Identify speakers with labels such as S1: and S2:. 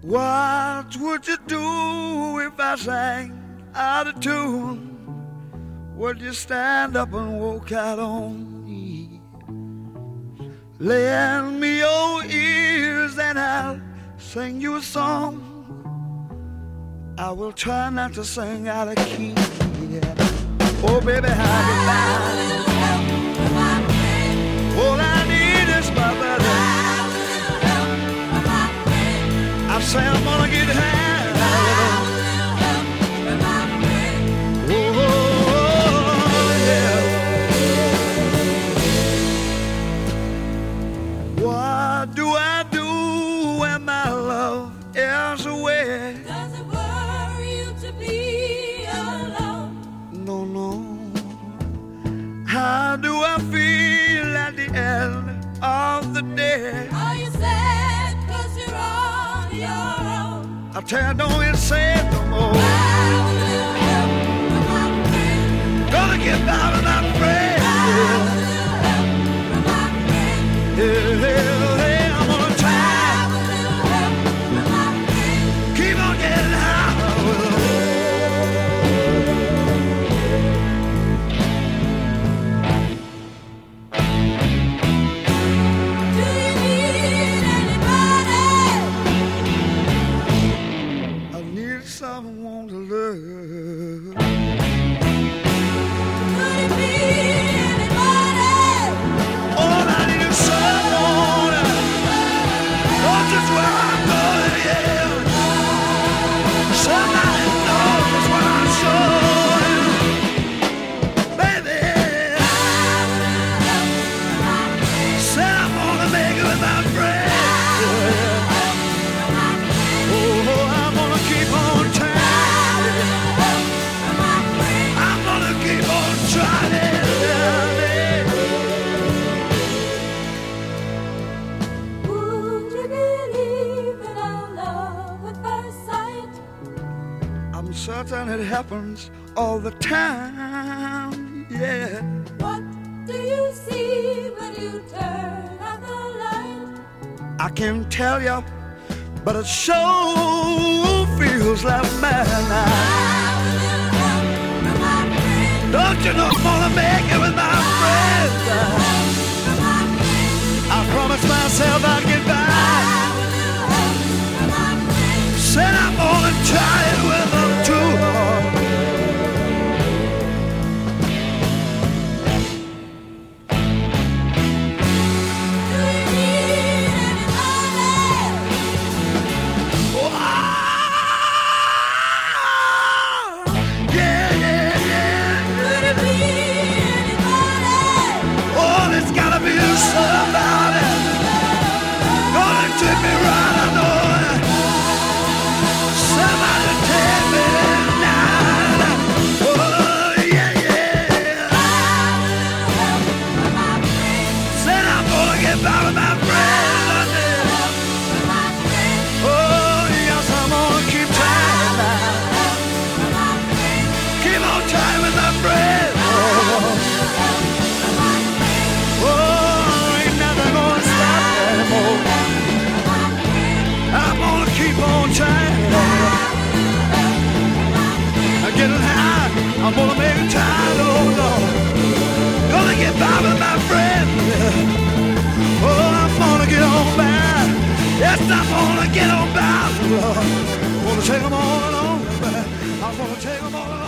S1: What would you do if I sang out of tune? Would you stand up and walk out on me? Lend me your ears and I'll sing you a song. I will try not to sing out of key. Yeah. Oh, baby, how you like? All I need is my buddy. I say I'm gonna get high. Oh, yeah. What do I do when my love is away?
S2: Does it worry you to be alone?
S1: No, no. How do I feel at the end of the day?
S2: Are you sad 'cause you're on your own?
S1: I tell you, don't even say it no more. Gonna get by with my friend. Yeah, yeah, I'm gonna try. Keep on getting high.
S2: Do you need anybody?
S1: I need someone to love.
S2: Could it be anybody?
S1: All I need is someone. Know just where I'm going, yeah. Somebody knows what I'm showing. Baby, said I'm gonna make it with my friends. Oh, I'm gonna keep on trying. I'm gonna keep on trying.
S2: Would you believe in our love at first sight?
S1: I'm certain it happens all the time, yeah.
S2: What do you see when you turn out the light?
S1: I can't tell you, but it sure feels like midnight. Don't you know I'm gonna make it with my friends? I promised myself I'd get by. Said I'm gonna try it with them too hard.
S2: Do you need anybody?
S1: Oh, yeah, yeah, yeah.
S2: Could it be anybody?
S1: Oh, there's gotta be somebody gonna treat me right, I know it. Somebody take me tonight. Oh, yeah, yeah. Said I'm gonna get by with my friends. I did. Oh, yes, I'm gonna keep trying now. Keep on trying with my friends. Oh, ain't nothing gonna stop me anymore. I'm gonna keep on trying. I'm getting high. I'm gonna make it time, oh Lord. Gonna get by with my friend. Oh, I'm gonna get on by. Yes, I'm gonna get on by, Lord. Gonna take them all along. I'm gonna take them all along.